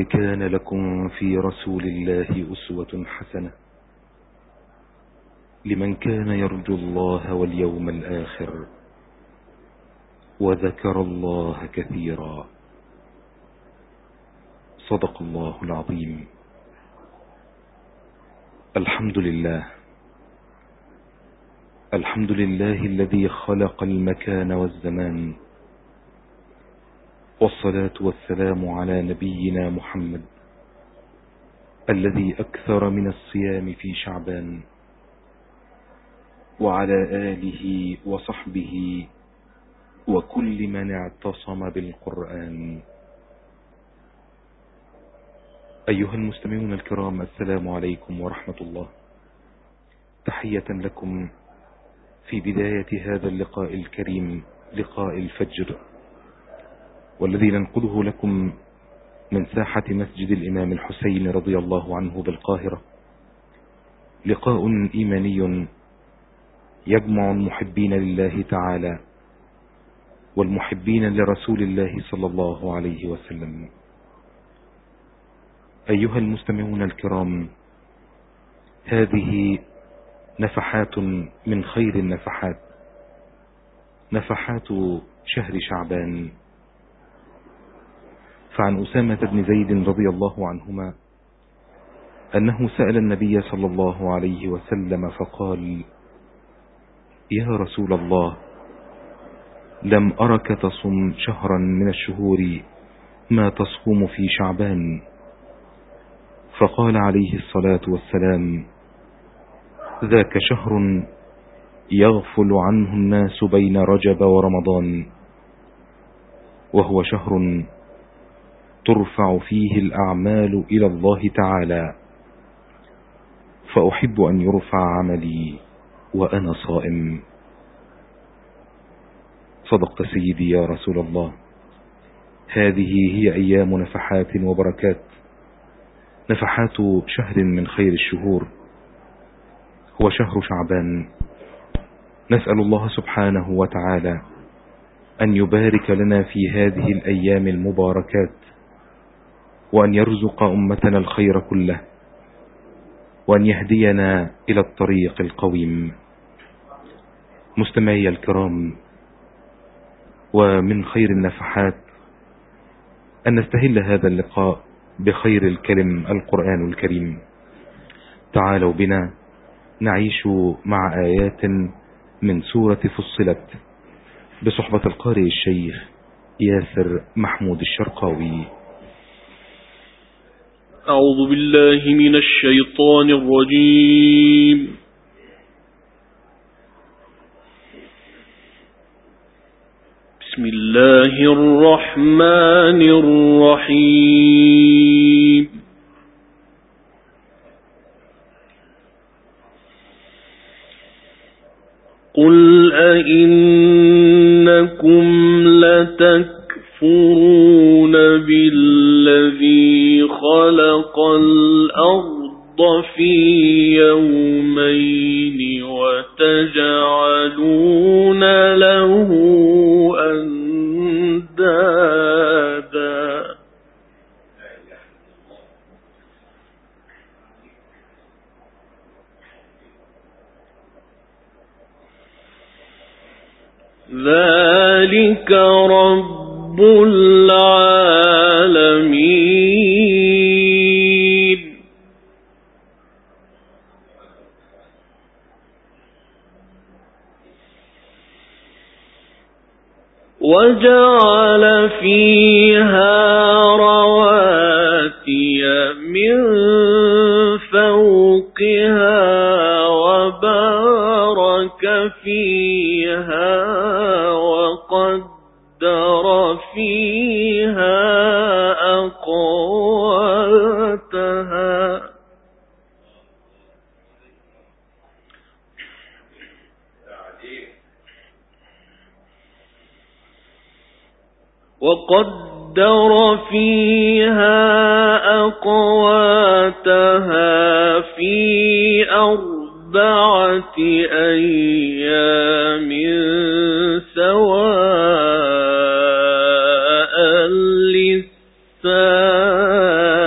كان لكم في رسول الله أسوة حسنة لمن كان يرجو الله واليوم الآخر وذكر الله كثيرا. صدق الله العظيم. الحمد لله، الحمد لله الذي خلق المكان والزمان، والصلاة والسلام على نبينا محمد الذي أكثر من الصيام في شعبان، وعلى آله وصحبه وكل من اعتصم بالقرآن. أيها المستمعون الكرام، السلام عليكم ورحمة الله. تحية لكم في بداية هذا اللقاء الكريم، لقاء الفجر، والذي ننقله لكم من ساحة مسجد الإمام الحسين رضي الله عنه بالقاهرة. لقاء إيماني يجمع المحبين لله تعالى والمحبين لرسول الله صلى الله عليه وسلم. أيها المستمعون الكرام، هذه نفحات من خير النفحات، نفحات شهر شعبان. فعن أسامة بن زيد رضي الله عنهما أنه سأل النبي صلى الله عليه وسلم فقال: يا رسول الله، لم أرك تصم شهرا من الشهور ما تصوم في شعبان. فقال عليه الصلاة والسلام: ذاك شهر يغفل عنه الناس بين رجب ورمضان، وهو شهر ترفع فيه الأعمال إلى الله تعالى، فأحب أن يرفع عملي وأنا صائم. صدقت سيدي يا رسول الله، هذه هي أيام نفحات وبركات، نفحات شهر من خير الشهور، هو شهر شعبان. نسأل الله سبحانه وتعالى أن يبارك لنا في هذه الأيام المباركات، وأن يرزق أمتنا الخير كله، وأن يهدينا إلى الطريق القويم. مستمعي الكرام، ومن خير النفحات أن نستهل هذا اللقاء بخير الكلم، القرآن الكريم. تعالوا بنا نعيش مع آيات من سورة فصلت بصحبة القارئ الشيخ ياسر محمود الشرقاوي. أعوذ بالله من الشيطان الرجيم. بسم الله الرحمن الرحيم. قل أئنكم لتكفرون بالذي خلق الأرض في يومين وتجعلون له أندادا ذلك رب العالمين. وجعل فيها رواسي من فوقها وبارك فيها وقدر فيها أقواتها في 4 أيام سواء للسائلين.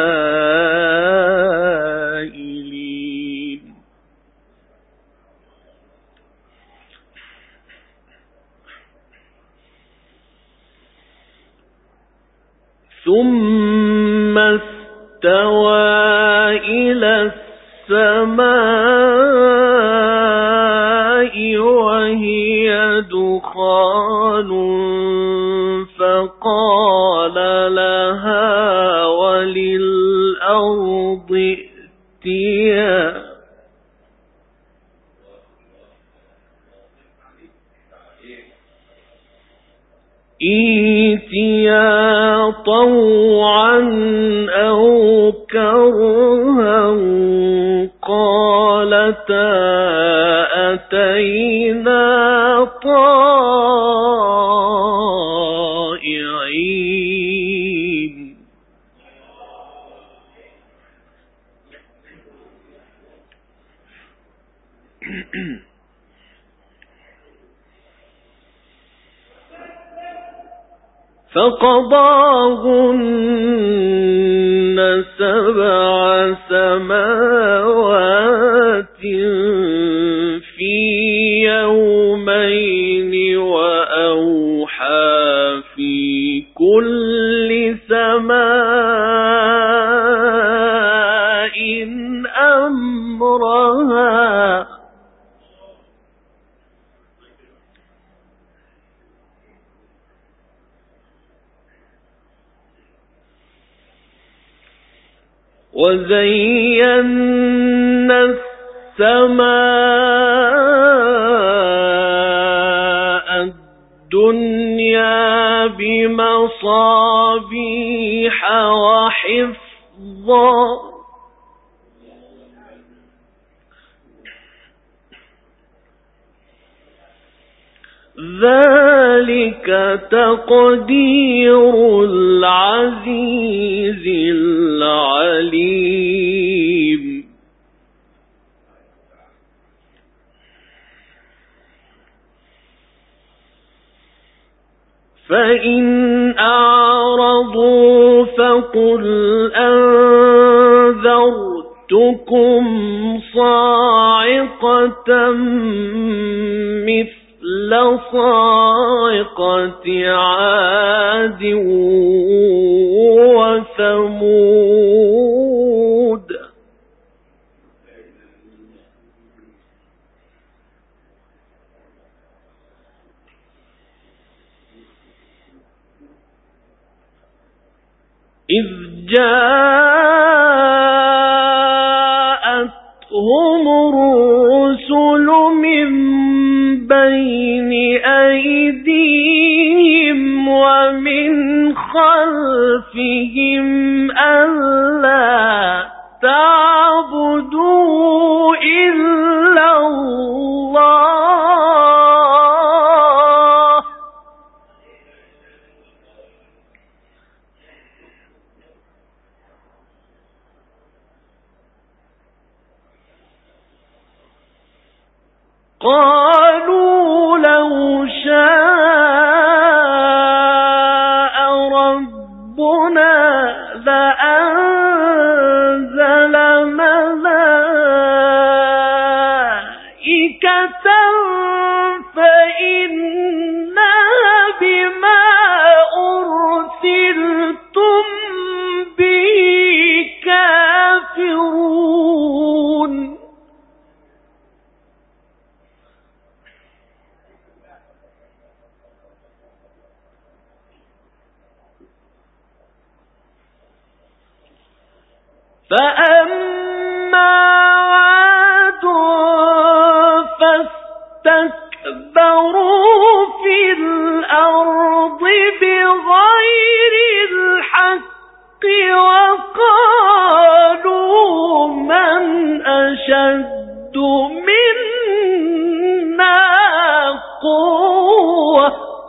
استوى إلى السماء وهي دخان فقال لها وللأرض ائتيا طوعا أو كرها قالتا أتينا طائعين. فقضاهن 7 سماوات في يومين وأوحى في كل سماء أمرها وزينا السماء الدنيا بمصابيح وحفظا ذلك تقدير العزيز العليم. فإن أعرضوا فقل أنذرتكم صاعقة مثل صاعقة عاد وثمود. إذ جاءتهم الرسل من بين أيديهم ومن خلفهم ألا تعبدوا إلا الله قالوا لو شاء ربنا لأنزل ملائكة فإنا بما أرسلتم به كافرون. فأما عاد فاستكبروا في الأرض بغير الحق وقالوا من أشد منا قوة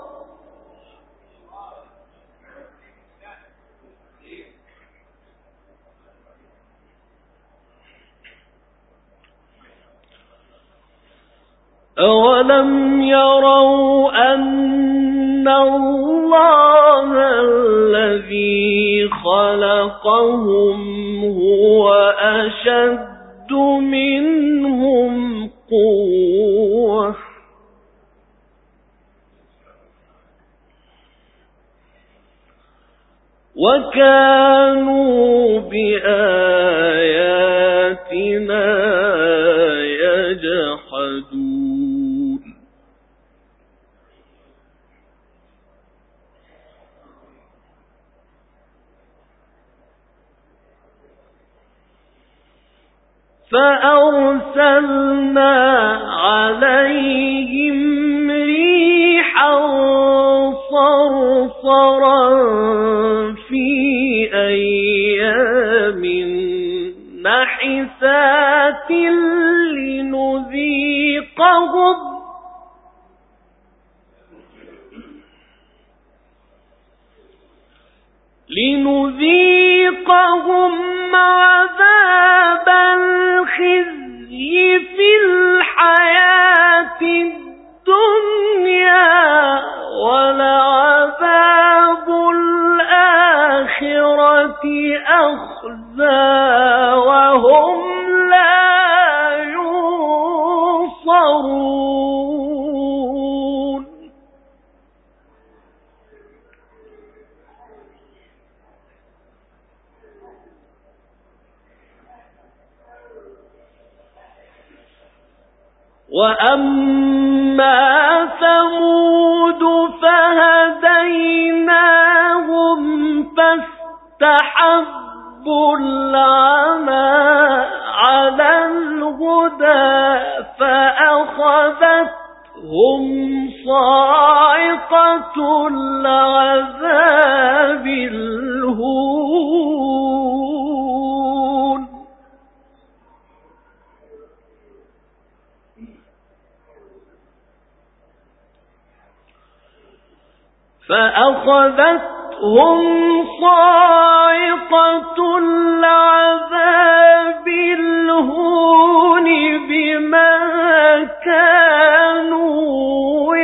أولم يروا أن الله الذي خلقهم هو أشد منهم قوة وكانوا فأرسلنا عليهم ريحا صرصرا في أيام نحسات لنذيقهم عذاب الخزي في الحياة الدنيا ولعذاب الآخرة أخزى وهم لا ينصرون. وأما ثمود فهديناهم فاستحبوا العمى على الهدى فأخذتهم صاعقة العذاب الهون. فأخذتهم صاعقة العذاب الهون بما كانوا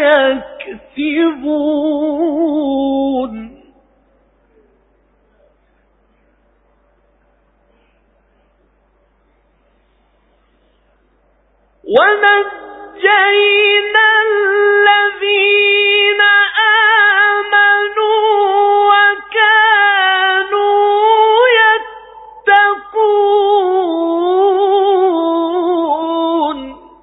يكسبون. ونجينا الذين آمنوا وكانوا يتقون.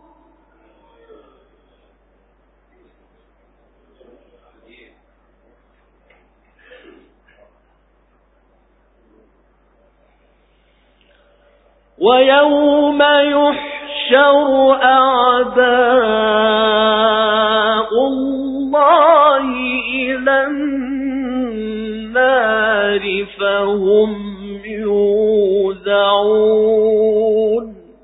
ويوم يحشر أعداء الله إلى النار فهم يوزعون.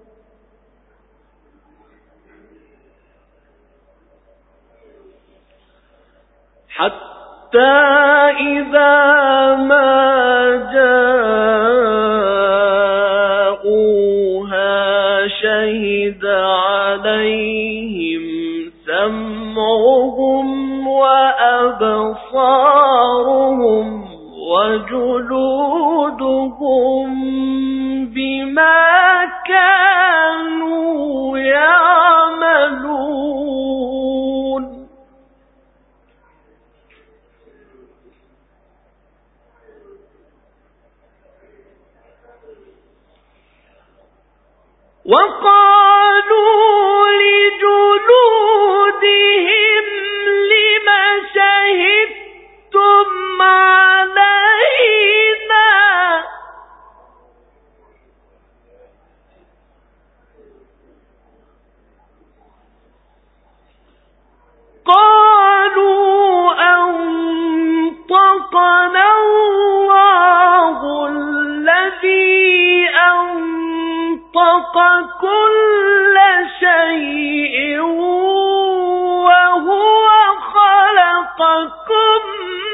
حتى إذا ما جاءوها شهد عليهم سمعهم وأبصارهم وجلودهم بما كانوا يعملون. وقالوا لجلودهم لم شهدتم علينا قالوا أنطقنا الله الذي أنطق كل شيء وهو خلقكم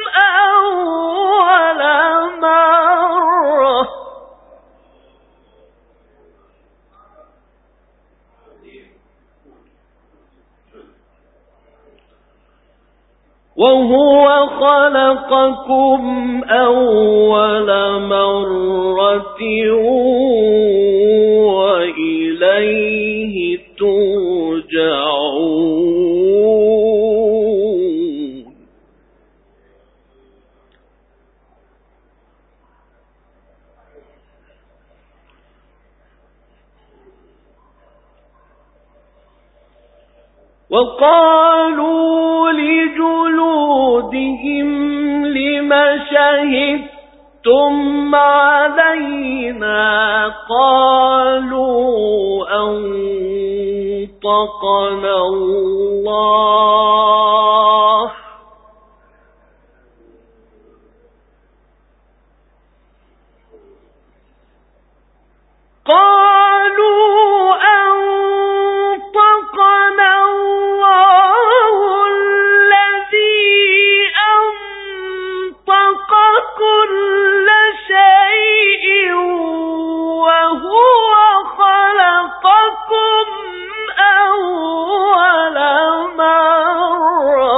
أول مرة وإليه ترجعون. وقالوا لجلودهم لم شهدتم علينا قالوا الله قالوا أنطقنا الله الذي أنطق كل شيء وهو خلقكم أول مرة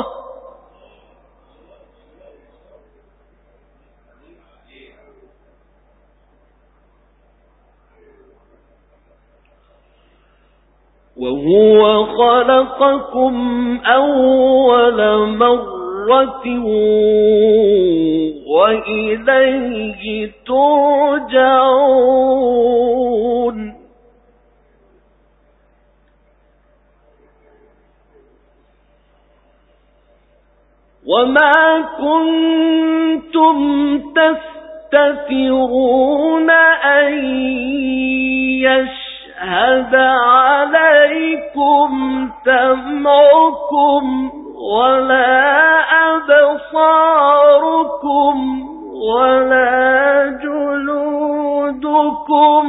وإليه ترجعون وما كنتم تستترون أن يشهد عليكم سمعكم ولا أبصاركم ولا جلودكم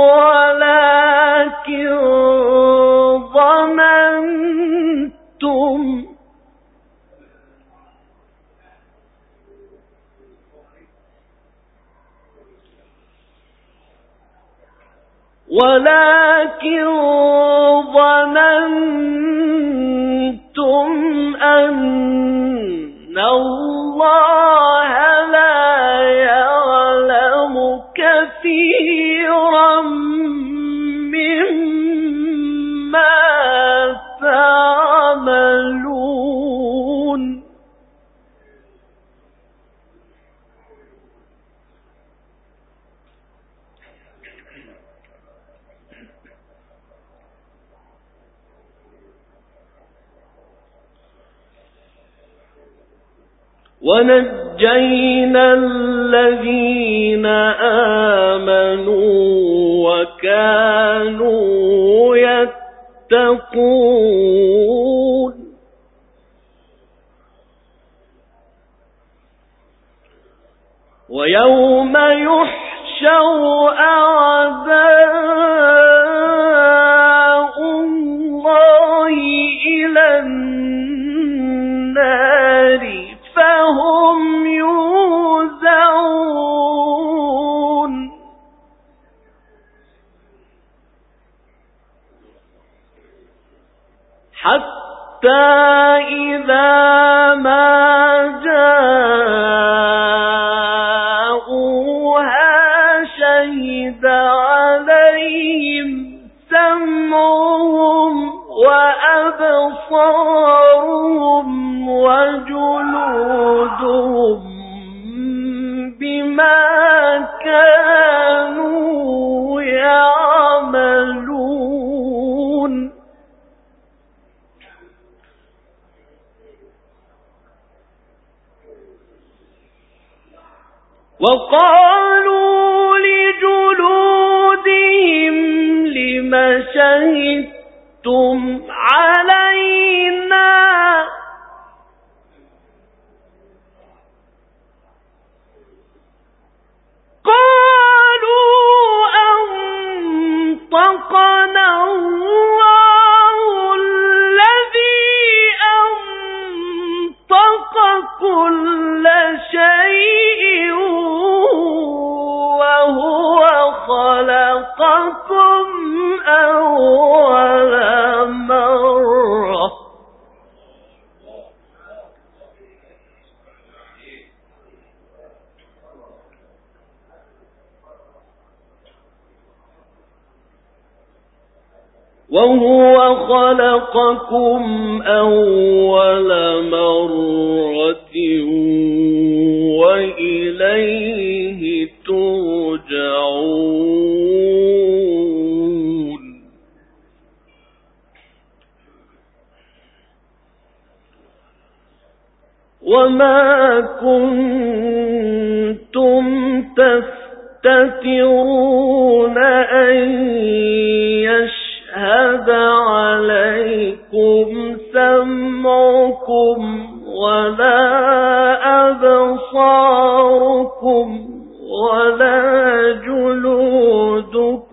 ولكن ظننتم أن الله لا يعلم كثيرا مما تعملون ونجينا الذين آمنوا وكانوا يتقون ويوم يحشر أعداء الله إلى النار فهم يوزعون حتى إذا ما جاءوها شهد عليهم سمعهم وأبصارهم وجلودهم بما كانوا يعملون وقالوا لجلودهم لم شهدتم علينا قالوا أنطقنا الله الذي أنطق كل شيء وهو خلقكم أول مرة وهو خلقكم أول مرة وإليه ترجعون وما كنتم تستترون أن يشهد عليكم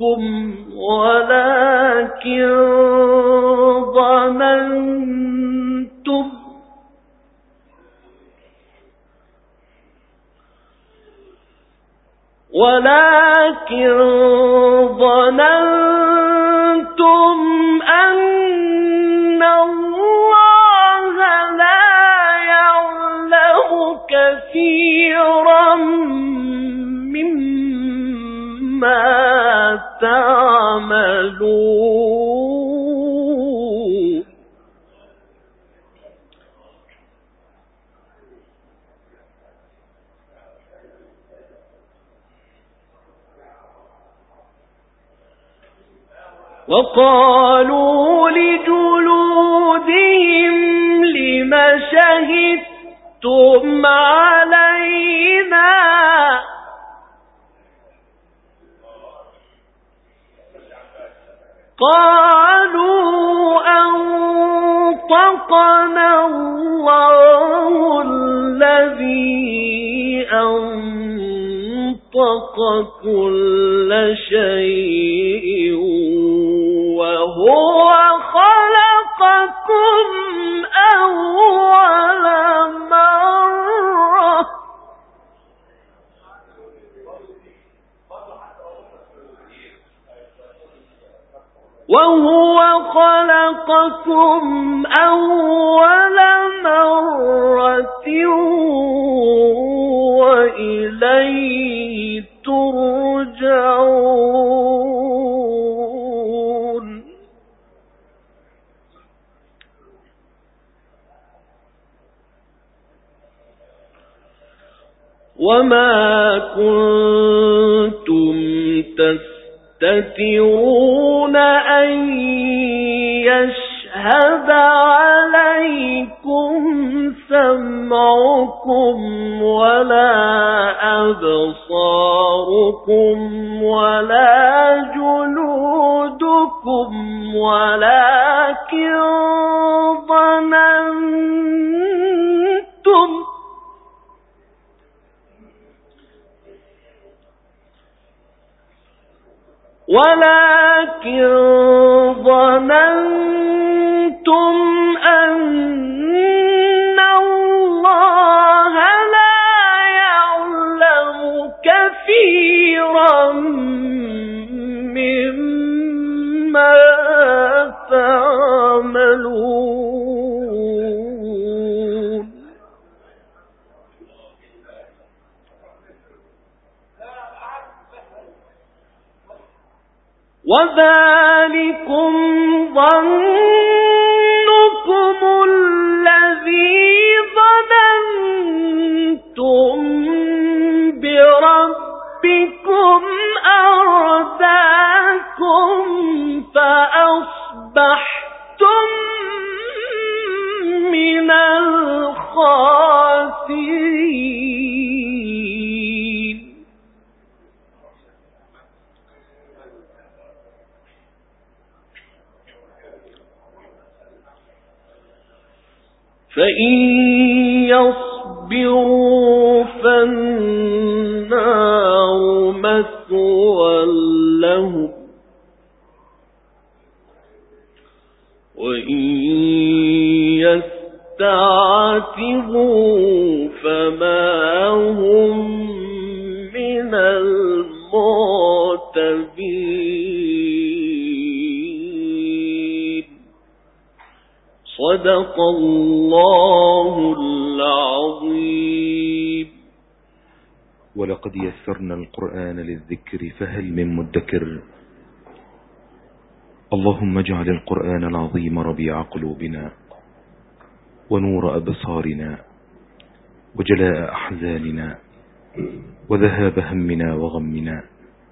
ولكن ظننتم أن الله لا يعلم كثيرا مما تعملون. وقالوا لجلودهم لم شهدتم علينا قالوا أنطقنا الله الذي أنطق كل شيء وهو خلقكم أول مرة وإليه ترجعون. وما كنتم تستترون أن يشهد عليكم سمعكم ولا أبصاركم ولا جلودكم ولكن ظننتم أن الله لا يعلم كثيرا مما تعملون. وذلكم ظنكم الذي ظننتم بربكم أرداكم فأصبحتم من الخاسرين. فإن يصبروا فالنار مثوى لهم وإن يستعتبوا فما هم من المعتبين. صدق الله العظيم. ولقد يسرنا القرآن للذكر فهل من مدكر. اللهم اجعل القرآن العظيم ربيع قلوبنا ونور أبصارنا وجلاء أحزاننا وذهاب همنا وغمنا.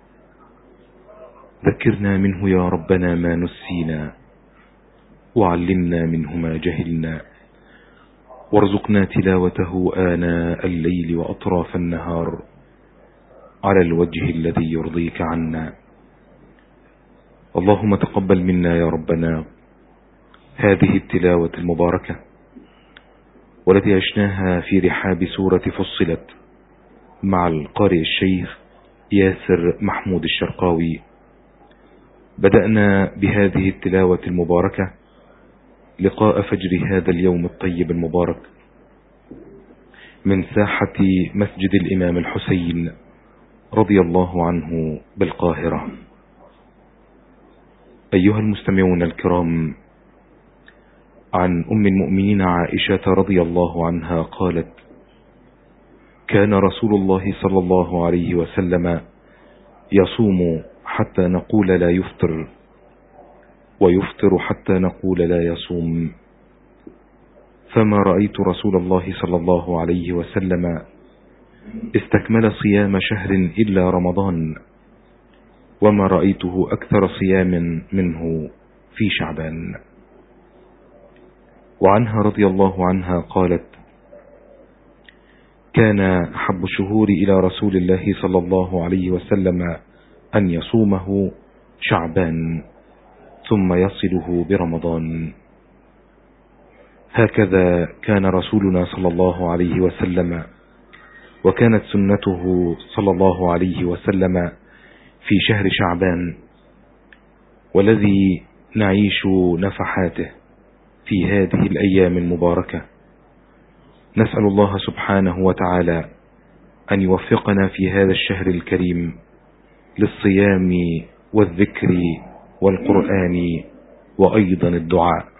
ذكرنا منه يا ربنا ما نسينا وعلمنا منه ما جهلنا وارزقنا تلاوته آناء الليل وأطراف النهار على الوجه الذي يرضيك عنا. اللهم تقبل منا يا ربنا هذه التلاوة المباركة والتي عشناها في رحاب سورة فصلت مع القارئ الشيخ ياسر محمود الشرقاوي بدأنا بهذه التلاوة المباركة لقاء فجر هذا اليوم الطيب المبارك من ساحة مسجد الإمام الحسين رضي الله عنه بالقاهرة. أيها المستمعون الكرام، عن أم المؤمنين عائشة رضي الله عنها قالت: كان رسول الله صلى الله عليه وسلم يصوم حتى نقول لا يفطر، ويفطر حتى نقول لا يصوم، فما رأيت رسول الله صلى الله عليه وسلم استكمل صيام شهر إلا رمضان، وما رأيته أكثر صيام منه في شعبان. وعنها رضي الله عنها قالت: كان أحب الشهور إلى رسول الله صلى الله عليه وسلم أن يصومه شعبان ثم يصله برمضان. هكذا كان رسولنا صلى الله عليه وسلم، وكانت سنته صلى الله عليه وسلم في شهر شعبان، والذي نعيش نفحاته في هذه الأيام المباركة. نسأل الله سبحانه وتعالى أن يوفقنا في هذا الشهر الكريم للصيام والذكر والقرآن وأيضا الدعاء.